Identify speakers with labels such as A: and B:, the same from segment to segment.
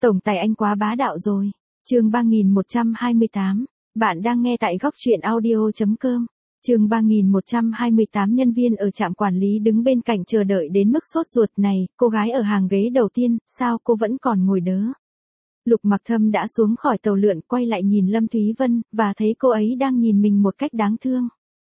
A: Tổng tài anh quá bá đạo rồi. Chương 3128. Bạn đang nghe tại góc truyện audio.com. Chương 3128. Nhân viên ở trạm quản lý đứng bên cạnh chờ đợi đến mức sốt ruột. Này, cô gái ở hàng ghế đầu tiên, sao cô vẫn còn ngồi đớ? Lục Mặc Thâm đã xuống khỏi tàu lượn, quay lại nhìn Lâm Thúy Vân, và thấy cô ấy đang nhìn mình một cách đáng thương.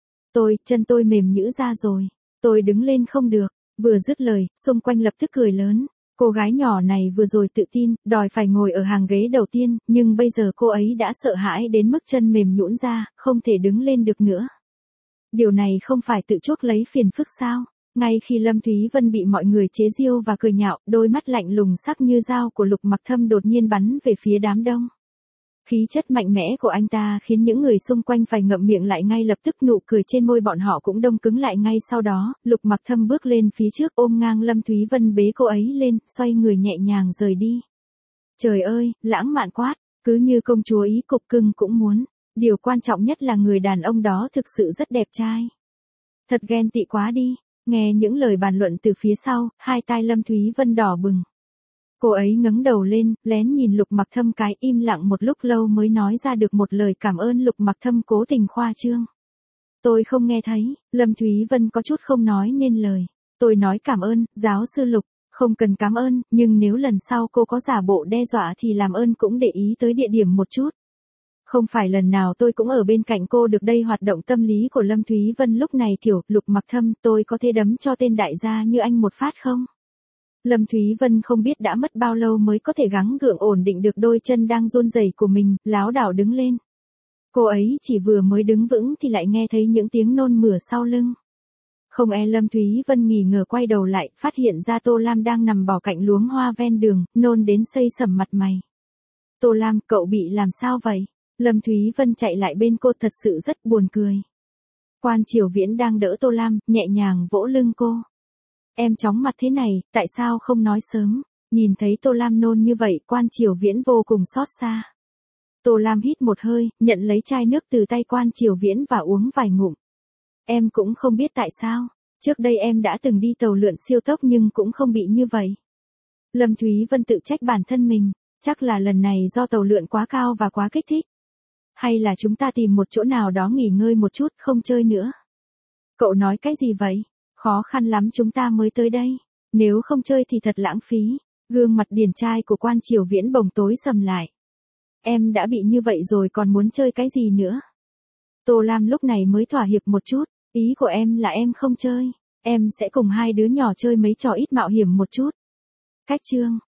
A: Chân tôi mềm nhũn ra rồi. Tôi đứng lên không được. Vừa dứt lời, xung quanh lập tức cười lớn. Cô gái nhỏ này vừa rồi tự tin, đòi phải ngồi ở hàng ghế đầu tiên, nhưng bây giờ cô ấy đã sợ hãi đến mức chân mềm nhũn ra, không thể đứng lên được nữa. Điều này không phải tự chuốc lấy phiền phức sao? Ngay khi Lâm Thúy Vân bị mọi người chế giễu và cười nhạo, đôi mắt lạnh lùng sắc như dao của Lục Mặc Thâm đột nhiên bắn về phía đám đông. Khí chất mạnh mẽ của anh ta khiến những người xung quanh phải ngậm miệng lại ngay lập tức, nụ cười trên môi bọn họ cũng đông cứng lại ngay sau đó. Lục Mặc Thâm bước lên phía trước, ôm ngang Lâm Thúy Vân, bế cô ấy lên, xoay người nhẹ nhàng rời đi. Trời ơi, lãng mạn quá, cứ như công chúa Ý cục cưng cũng muốn. Điều quan trọng nhất là người đàn ông đó thực sự rất đẹp trai. Thật ghen tị quá đi. Nghe những lời bàn luận từ phía sau, hai tai Lâm Thúy Vân đỏ bừng. Cô ấy ngẩng đầu lên, lén nhìn Lục Mặc Thâm cái, im lặng một lúc lâu mới nói ra được một lời cảm ơn. Lục Mặc Thâm cố tình khoa trương. Tôi không nghe thấy. Lâm Thúy Vân có chút không nói nên lời. Tôi nói cảm ơn, giáo sư Lục. Không cần cảm ơn, nhưng nếu lần sau cô có giả bộ đe dọa thì làm ơn cũng để ý tới địa điểm một chút. Không phải lần nào tôi cũng ở bên cạnh cô được đây. Hoạt động tâm lý của Lâm Thúy Vân lúc này kiểu, Lục Mặc Thâm, tôi có thể đấm cho tên đại gia như anh một phát không? Lâm Thúy Vân không biết đã mất bao lâu mới có thể gắng gượng ổn định được đôi chân đang run rẩy của mình, lảo đảo đứng lên. Cô ấy chỉ vừa mới đứng vững thì lại nghe thấy những tiếng nôn mửa sau lưng. Không e Lâm Thúy Vân nghi ngờ quay đầu lại, phát hiện ra Tô Lam đang nằm bò cạnh luống hoa ven đường, nôn đến xây sẩm mặt mày. Tô Lam, cậu bị làm sao vậy? Lâm Thúy Vân chạy lại bên cô, thật sự rất buồn cười. Quan Triều Viễn đang đỡ Tô Lam, nhẹ nhàng vỗ lưng cô. Em chóng mặt thế này, tại sao không nói sớm? Nhìn thấy Tô Lam nôn như vậy, Quan Triều Viễn vô cùng xót xa. Tô Lam hít một hơi, nhận lấy chai nước từ tay Quan Triều Viễn và uống vài ngụm. Em cũng không biết tại sao, trước đây em đã từng đi tàu lượn siêu tốc nhưng cũng không bị như vậy. Lâm Thúy Vân tự trách bản thân mình, chắc là lần này do tàu lượn quá cao và quá kích thích. Hay là chúng ta tìm một chỗ nào đó nghỉ ngơi một chút, không chơi nữa. Cậu nói cái gì vậy? Khó khăn lắm chúng ta mới tới đây. Nếu không chơi thì thật lãng phí. Gương mặt điển trai của Quan Triều Viễn bỗng tối sầm lại. Em đã bị như vậy rồi còn muốn chơi cái gì nữa? Tô Lam lúc này mới thỏa hiệp một chút. Ý của em là em không chơi. Em sẽ cùng hai đứa nhỏ chơi mấy trò ít mạo hiểm một chút. Cách chương.